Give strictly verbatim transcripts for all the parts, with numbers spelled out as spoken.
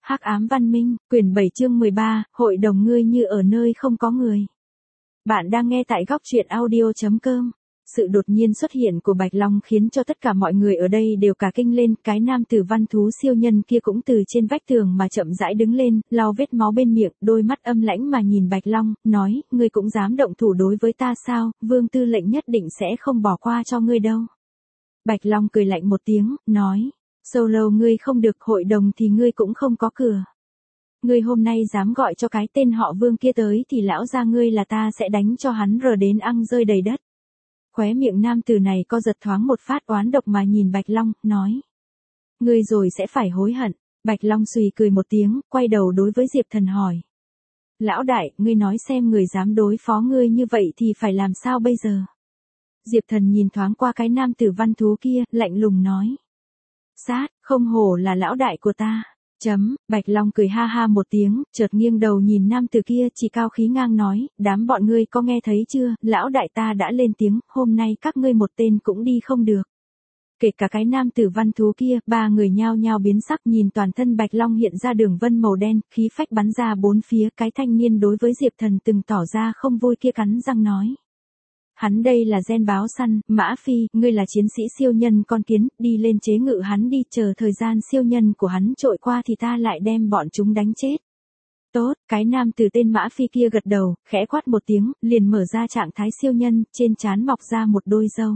Hắc ám văn minh, quyển bảy chương mười ba, hội đồng ngươi như ở nơi không có người. Bạn đang nghe tại góc truyện audio chấm com. Sự đột nhiên xuất hiện của Bạch Long khiến cho tất cả mọi người ở đây đều cả kinh lên, cái nam tử văn thú siêu nhân kia cũng từ trên vách tường mà chậm rãi đứng lên, lau vết máu bên miệng, đôi mắt âm lãnh mà nhìn Bạch Long, nói, ngươi cũng dám động thủ đối với ta sao, vương tư lệnh nhất định sẽ không bỏ qua cho ngươi đâu. Bạch Long cười lạnh một tiếng, nói, Solo ngươi không được, hội đồng thì ngươi cũng không có cửa. Ngươi hôm nay dám gọi cho cái tên họ Vương kia tới thì lão gia ngươi là ta sẽ đánh cho hắn rờ đến ăng rơi đầy đất. Khóe miệng nam tử này co giật thoáng một phát oán độc mà nhìn Bạch Long, nói. Ngươi rồi sẽ phải hối hận. Bạch Long xùy cười một tiếng, quay đầu đối với Diệp Thần hỏi. Lão đại, ngươi nói xem người dám đối phó ngươi như vậy thì phải làm sao bây giờ? Diệp Thần nhìn thoáng qua cái nam tử văn thú kia, lạnh lùng nói. Sát, không hổ là lão đại của ta. Chấm, Bạch Long cười ha ha một tiếng, chợt nghiêng đầu nhìn nam tử kia chỉ cao khí ngang nói, đám bọn ngươi có nghe thấy chưa, lão đại ta đã lên tiếng, hôm nay các ngươi một tên cũng đi không được. Kể cả cái nam tử văn thú kia, ba người nhao nhao biến sắc nhìn toàn thân Bạch Long hiện ra đường vân màu đen, khí phách bắn ra bốn phía, cái thanh niên đối với Diệp Thần từng tỏ ra không vui kia cắn răng nói. Hắn đây là gen báo săn, Mã Phi, ngươi là chiến sĩ siêu nhân con kiến, đi lên chế ngự hắn đi, chờ thời gian siêu nhân của hắn trội qua thì ta lại đem bọn chúng đánh chết. Tốt, cái nam từ tên Mã Phi kia gật đầu, khẽ quát một tiếng, liền mở ra trạng thái siêu nhân, trên trán mọc ra một đôi râu.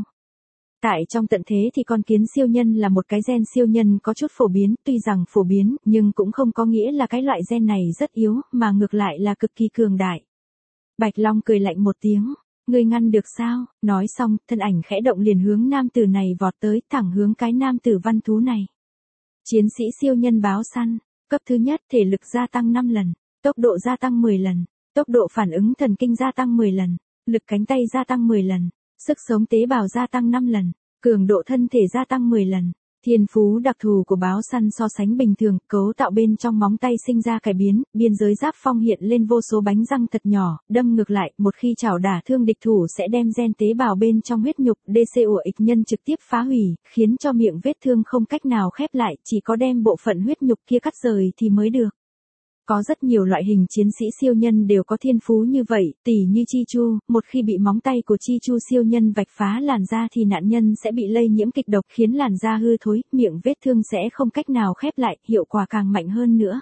Tại trong tận thế thì con kiến siêu nhân là một cái gen siêu nhân có chút phổ biến, tuy rằng phổ biến, nhưng cũng không có nghĩa là cái loại gen này rất yếu, mà ngược lại là cực kỳ cường đại. Bạch Long cười lạnh một tiếng. Ngươi ngăn được sao? Nói xong, thân ảnh khẽ động liền hướng nam tử này vọt tới, thẳng hướng cái nam tử văn thú này. Chiến sĩ siêu nhân báo săn, cấp thứ nhất thể lực gia tăng năm lần, tốc độ gia tăng mười lần, tốc độ phản ứng thần kinh gia tăng mười lần, lực cánh tay gia tăng mười lần, sức sống tế bào gia tăng năm lần, cường độ thân thể gia tăng mười lần. Thiên phú đặc thù của báo săn so sánh bình thường, cấu tạo bên trong móng tay sinh ra cải biến, biên giới giáp phong hiện lên vô số bánh răng thật nhỏ, đâm ngược lại, một khi chảo đả thương địch thủ sẽ đem gen tế bào bên trong huyết nhục đê xê của ịch nhân trực tiếp phá hủy, khiến cho miệng vết thương không cách nào khép lại, chỉ có đem bộ phận huyết nhục kia cắt rời thì mới được. Có rất nhiều loại hình chiến sĩ siêu nhân đều có thiên phú như vậy, tỉ như Chi Chu, một khi bị móng tay của Chi Chu siêu nhân vạch phá làn da thì nạn nhân sẽ bị lây nhiễm kịch độc khiến làn da hư thối, miệng vết thương sẽ không cách nào khép lại, hiệu quả càng mạnh hơn nữa.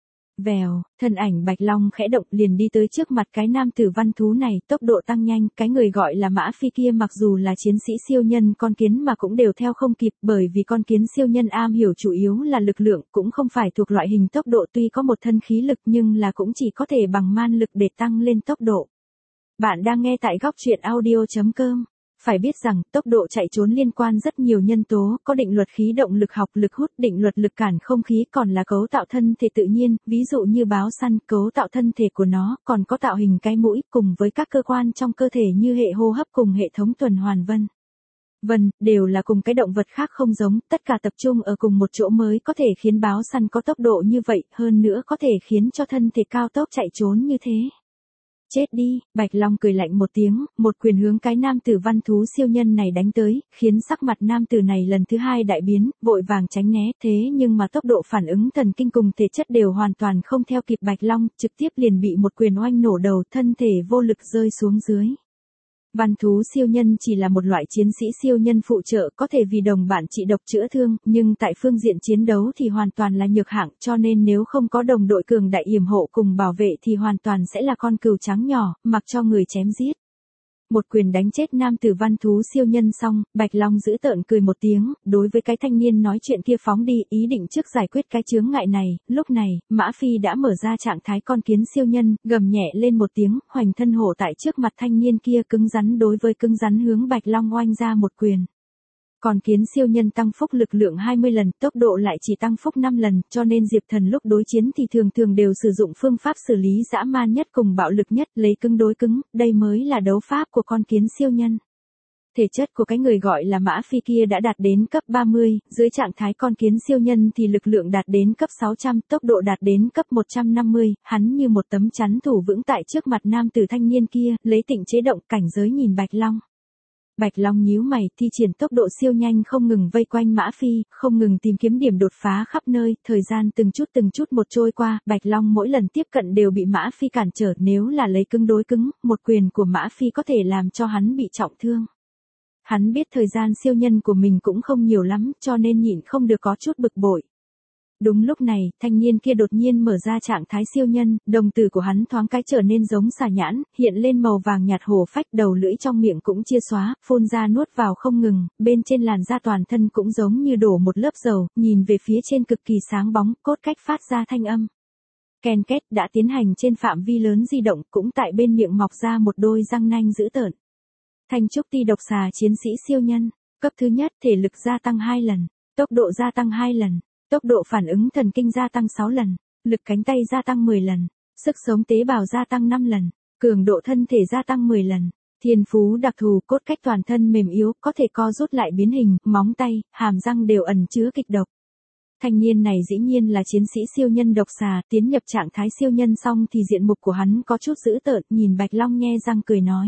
Vèo, thân ảnh Bạch Long khẽ động liền đi tới trước mặt cái nam tử văn thú này, tốc độ tăng nhanh, cái người gọi là Mã Phi kia mặc dù là chiến sĩ siêu nhân con kiến mà cũng đều theo không kịp, bởi vì con kiến siêu nhân am hiểu chủ yếu là lực lượng, cũng không phải thuộc loại hình tốc độ, tuy có một thân khí lực nhưng là cũng chỉ có thể bằng man lực để tăng lên tốc độ. Bạn đang nghe tại góc truyện audio chấm com. Phải biết rằng, tốc độ chạy trốn liên quan rất nhiều nhân tố, có định luật khí động lực học lực hút, định luật lực cản không khí, còn là cấu tạo thân thể tự nhiên, ví dụ như báo săn, cấu tạo thân thể của nó, còn có tạo hình cái mũi, cùng với các cơ quan trong cơ thể như hệ hô hấp cùng hệ thống tuần hoàn vân vân, đều là cùng cái động vật khác không giống, tất cả tập trung ở cùng một chỗ mới có thể khiến báo săn có tốc độ như vậy, hơn nữa có thể khiến cho thân thể cao tốc chạy trốn như thế. Chết đi, Bạch Long cười lạnh một tiếng, một quyền hướng cái nam tử văn thú siêu nhân này đánh tới, khiến sắc mặt nam tử này lần thứ hai đại biến, vội vàng tránh né, thế nhưng mà tốc độ phản ứng thần kinh cùng thể chất đều hoàn toàn không theo kịp Bạch Long, trực tiếp liền bị một quyền oanh nổ đầu, thân thể vô lực rơi xuống dưới. Văn thú siêu nhân chỉ là một loại chiến sĩ siêu nhân phụ trợ, có thể vì đồng bạn trị độc chữa thương, nhưng tại phương diện chiến đấu thì hoàn toàn là nhược hạng, cho nên nếu không có đồng đội cường đại yểm hộ cùng bảo vệ thì hoàn toàn sẽ là con cừu trắng nhỏ, mặc cho người chém giết. Một quyền đánh chết nam tử văn thú siêu nhân xong, Bạch Long giữ tợn cười một tiếng, đối với cái thanh niên nói chuyện kia phóng đi, ý định trước giải quyết cái chướng ngại này. Lúc này, Mã Phi đã mở ra trạng thái con kiến siêu nhân, gầm nhẹ lên một tiếng, hoành thân hổ tại trước mặt thanh niên kia cứng rắn đối với cứng rắn hướng Bạch Long oanh ra một quyền. Còn kiến siêu nhân tăng phúc lực lượng hai mươi lần, tốc độ lại chỉ tăng phúc năm lần, cho nên Diệp Thần lúc đối chiến thì thường thường đều sử dụng phương pháp xử lý dã man nhất cùng bạo lực nhất, lấy cứng đối cứng, đây mới là đấu pháp của con kiến siêu nhân. Thể chất của cái người gọi là Mã Phi kia đã đạt đến cấp ba mươi, dưới trạng thái con kiến siêu nhân thì lực lượng đạt đến cấp sáu trăm, tốc độ đạt đến cấp một trăm năm mươi, hắn như một tấm chắn thủ vững tại trước mặt nam tử thanh niên kia, lấy tịnh chế động cảnh giới nhìn Bạch Long. Bạch Long nhíu mày, thi triển tốc độ siêu nhanh không ngừng vây quanh Mã Phi, không ngừng tìm kiếm điểm đột phá khắp nơi, thời gian từng chút từng chút một trôi qua, Bạch Long mỗi lần tiếp cận đều bị Mã Phi cản trở, nếu là lấy cứng đối cứng, một quyền của Mã Phi có thể làm cho hắn bị trọng thương. Hắn biết thời gian siêu nhân của mình cũng không nhiều lắm, cho nên nhịn không được có chút bực bội. Đúng lúc này, thanh niên kia đột nhiên mở ra trạng thái siêu nhân, đồng tử của hắn thoáng cái trở nên giống xà nhãn, hiện lên màu vàng nhạt hổ phách, đầu lưỡi trong miệng cũng chia xóa, phun ra nuốt vào không ngừng, bên trên làn da toàn thân cũng giống như đổ một lớp dầu, nhìn về phía trên cực kỳ sáng bóng, cốt cách phát ra thanh âm. Ken két đã tiến hành trên phạm vi lớn di động, cũng tại bên miệng mọc ra một đôi răng nanh dữ tợn. Thanh trúc ti độc xà chiến sĩ siêu nhân, cấp thứ nhất thể lực gia tăng hai lần, tốc độ gia tăng hai lần. Tốc độ phản ứng thần kinh gia tăng sáu lần, lực cánh tay gia tăng mười lần, sức sống tế bào gia tăng năm lần, cường độ thân thể gia tăng mười lần, thiên phú đặc thù cốt cách toàn thân mềm yếu, có thể co rút lại biến hình, móng tay, hàm răng đều ẩn chứa kịch độc. Thanh niên này dĩ nhiên là chiến sĩ siêu nhân độc xà, tiến nhập trạng thái siêu nhân xong thì diện mục của hắn có chút dữ tợn, nhìn Bạch Long nhe răng cười nói.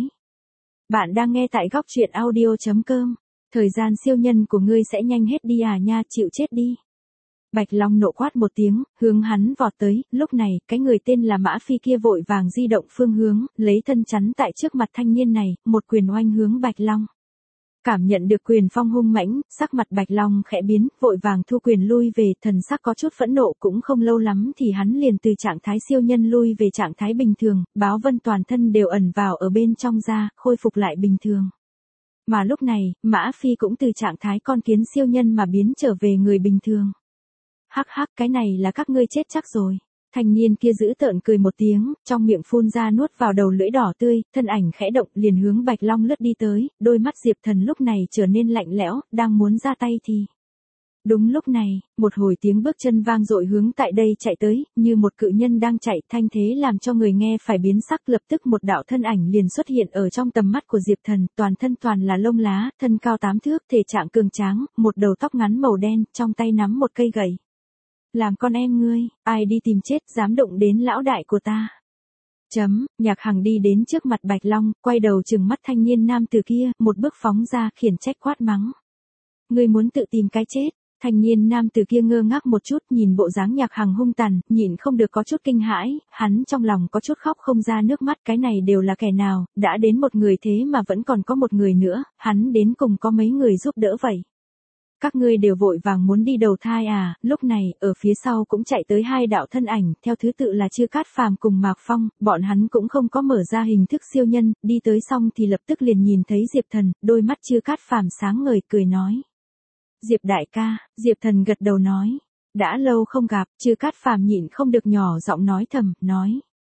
Bạn đang nghe tại góc truyện audio chấm com, thời gian siêu nhân của ngươi sẽ nhanh hết đi à nha, chịu chết đi. Bạch Long nộ quát một tiếng, hướng hắn vọt tới, lúc này, cái người tên là Mã Phi kia vội vàng di động phương hướng, lấy thân chắn tại trước mặt thanh niên này, một quyền oanh hướng Bạch Long. Cảm nhận được quyền phong hung mãnh, sắc mặt Bạch Long khẽ biến, vội vàng thu quyền lui về, thần sắc có chút phẫn nộ, cũng không lâu lắm thì hắn liền từ trạng thái siêu nhân lui về trạng thái bình thường, báo vân toàn thân đều ẩn vào ở bên trong da, khôi phục lại bình thường. Mà lúc này, Mã Phi cũng từ trạng thái con kiến siêu nhân mà biến trở về người bình thường. Hắc hắc, cái này là các ngươi chết chắc rồi. Thanh niên kia giữ tợn cười một tiếng, trong miệng phun ra nuốt vào đầu lưỡi đỏ tươi, thân ảnh khẽ động liền hướng Bạch Long lướt đi tới, đôi mắt Diệp Thần lúc này trở nên lạnh lẽo, đang muốn ra tay thì. Đúng lúc này, một hồi tiếng bước chân vang dội hướng tại đây chạy tới, như một cự nhân đang chạy, thanh thế làm cho người nghe phải biến sắc, lập tức một đạo thân ảnh liền xuất hiện ở trong tầm mắt của Diệp Thần, toàn thân toàn là lông lá, thân cao tám thước, thể trạng cường tráng, một đầu tóc ngắn màu đen, trong tay nắm một cây gậy. Làm con em ngươi, ai đi tìm chết dám động đến lão đại của ta. Chấm, Nhạc Hằng đi đến trước mặt Bạch Long, quay đầu trừng mắt thanh niên nam từ kia, một bước phóng ra, khiển trách quát mắng. Ngươi muốn tự tìm cái chết. Thanh niên nam từ kia ngơ ngác một chút, nhìn bộ dáng Nhạc Hằng hung tàn, nhịn không được có chút kinh hãi, hắn trong lòng có chút khóc không ra nước mắt, cái này đều là kẻ nào, đã đến một người thế mà vẫn còn có một người nữa, hắn đến cùng có mấy người giúp đỡ vậy. Các ngươi đều vội vàng muốn đi đầu thai à, lúc này, ở phía sau cũng chạy tới hai đạo thân ảnh, theo thứ tự là Chư Cát Phàm cùng Mạc Phong, bọn hắn cũng không có mở ra hình thức siêu nhân, đi tới xong thì lập tức liền nhìn thấy Diệp Thần, đôi mắt Chư Cát Phàm sáng ngời cười nói. Diệp đại ca, Diệp Thần gật đầu nói. Đã lâu không gặp, Chư Cát Phàm nhịn không được nhỏ giọng nói thầm, nói.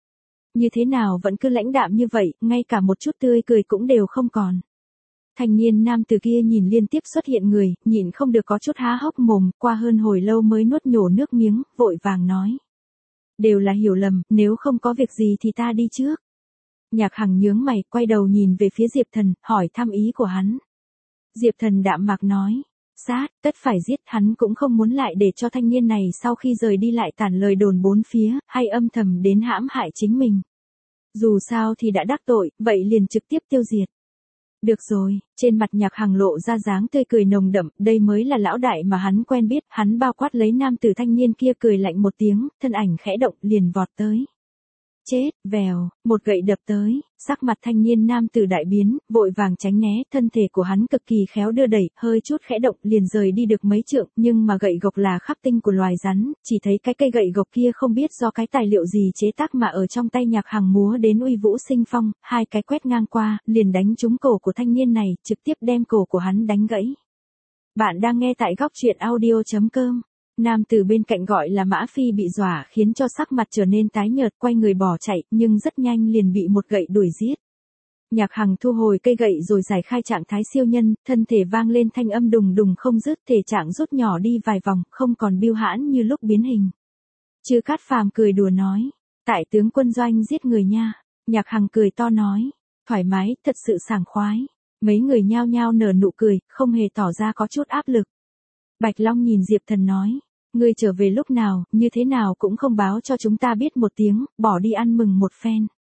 Như thế nào vẫn cứ lãnh đạm như vậy, ngay cả một chút tươi cười cũng đều không còn. Thanh niên nam từ kia nhìn liên tiếp xuất hiện người, nhịn không được có chút há hốc mồm, qua hơn hồi lâu mới nuốt nhổ nước miếng, vội vàng nói. Đều là hiểu lầm, nếu không có việc gì thì ta đi trước. Nhạc Hằng nhướng mày, quay đầu nhìn về phía Diệp Thần, hỏi thăm ý của hắn. Diệp Thần đạm mạc nói. Sát, tất phải giết, hắn cũng không muốn lại để cho thanh niên này sau khi rời đi lại tản lời đồn bốn phía, hay âm thầm đến hãm hại chính mình. Dù sao thì đã đắc tội, vậy liền trực tiếp tiêu diệt. Được rồi, trên mặt Nhạc Hằng lộ ra dáng tươi cười nồng đậm, đây mới là lão đại mà hắn quen biết, hắn bao quát lấy nam tử thanh niên kia cười lạnh một tiếng, thân ảnh khẽ động liền vọt tới. Chết, vèo, một gậy đập tới, sắc mặt thanh niên nam tử đại biến, vội vàng tránh né, thân thể của hắn cực kỳ khéo đưa đẩy, hơi chút khẽ động liền rời đi được mấy trượng, nhưng mà gậy gộc là khắc tinh của loài rắn, chỉ thấy cái cây gậy gộc kia không biết do cái tài liệu gì chế tác mà ở trong tay Nhạc Hằng múa đến uy vũ sinh phong, hai cái quét ngang qua, liền đánh trúng cổ của thanh niên này, trực tiếp đem cổ của hắn đánh gãy. Bạn đang nghe tại góc truyện audio chấm com. Nam tử bên cạnh gọi là Mã Phi bị dọa khiến cho sắc mặt trở nên tái nhợt, quay người bỏ chạy, nhưng rất nhanh liền bị một gậy đuổi giết. Nhạc Hằng thu hồi cây gậy rồi giải khai trạng thái siêu nhân, thân thể vang lên thanh âm đùng đùng không dứt, thể trạng rút nhỏ đi vài vòng, không còn biêu hãn như lúc biến hình. Chư Cát Phàm cười đùa nói, tại tướng quân doanh giết người nha. Nhạc Hằng cười to nói, thoải mái, thật sự sảng khoái. Mấy người nhao nhao nở nụ cười, không hề tỏ ra có chút áp lực. Bạch Long nhìn Diệp Thần nói, ngươi trở về lúc nào, như thế nào cũng không báo cho chúng ta biết một tiếng, bỏ đi ăn mừng một phen.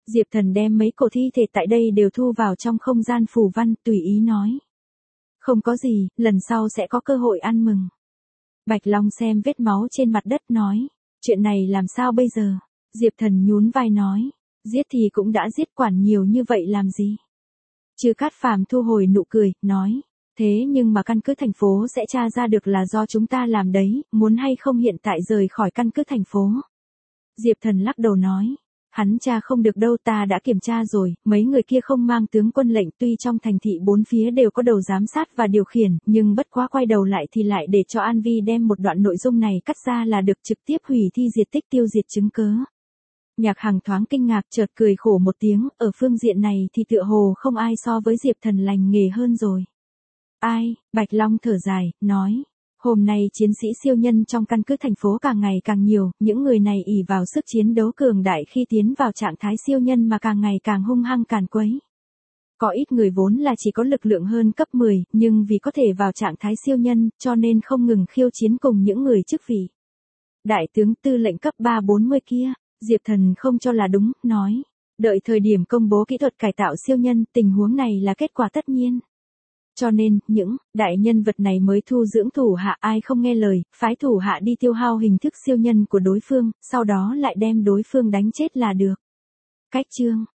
Diệp Thần đem mấy cổ thi thể tại đây đều thu vào trong không gian phù văn, tùy ý nói. Không có gì, lần sau sẽ có cơ hội ăn mừng. Bạch Long xem vết máu trên mặt đất nói. Chuyện này làm sao bây giờ? Diệp Thần nhún vai nói. Giết thì cũng đã giết, quản nhiều như vậy làm gì? Chư Cát Phàm thu hồi nụ cười, nói. Thế nhưng mà căn cứ thành phố sẽ tra ra được là do chúng ta làm đấy, muốn hay không hiện tại rời khỏi căn cứ thành phố. Diệp Thần lắc đầu nói. Hắn tra không được đâu, ta đã kiểm tra rồi, mấy người kia không mang tướng quân lệnh, tuy trong thành thị bốn phía đều có đầu giám sát và điều khiển, nhưng bất quá quay đầu lại thì lại để cho An Vi đem một đoạn nội dung này cắt ra là được, trực tiếp hủy thi diệt tích, tiêu diệt chứng cớ. Nhạc Hằng thoáng kinh ngạc, chợt cười khổ một tiếng, ở phương diện này thì tựa hồ không ai so với Diệp Thần lành nghề hơn rồi. Ai? Bạch Long thở dài, nói. Hôm nay chiến sĩ siêu nhân trong căn cứ thành phố càng ngày càng nhiều, những người này ỷ vào sức chiến đấu cường đại khi tiến vào trạng thái siêu nhân mà càng ngày càng hung hăng càn quấy. Có ít người vốn là chỉ có lực lượng hơn cấp mười, nhưng vì có thể vào trạng thái siêu nhân, cho nên không ngừng khiêu chiến cùng những người chức vị. Đại tướng tư lệnh cấp ba bốn mươi kia, Diệp Thần không cho là đúng, nói. Đợi thời điểm công bố kỹ thuật cải tạo siêu nhân, tình huống này là kết quả tất nhiên. Cho nên, những đại nhân vật này mới thu dưỡng thủ hạ, ai không nghe lời, phái thủ hạ đi tiêu hao hình thức siêu nhân của đối phương, sau đó lại đem đối phương đánh chết là được. Cách chương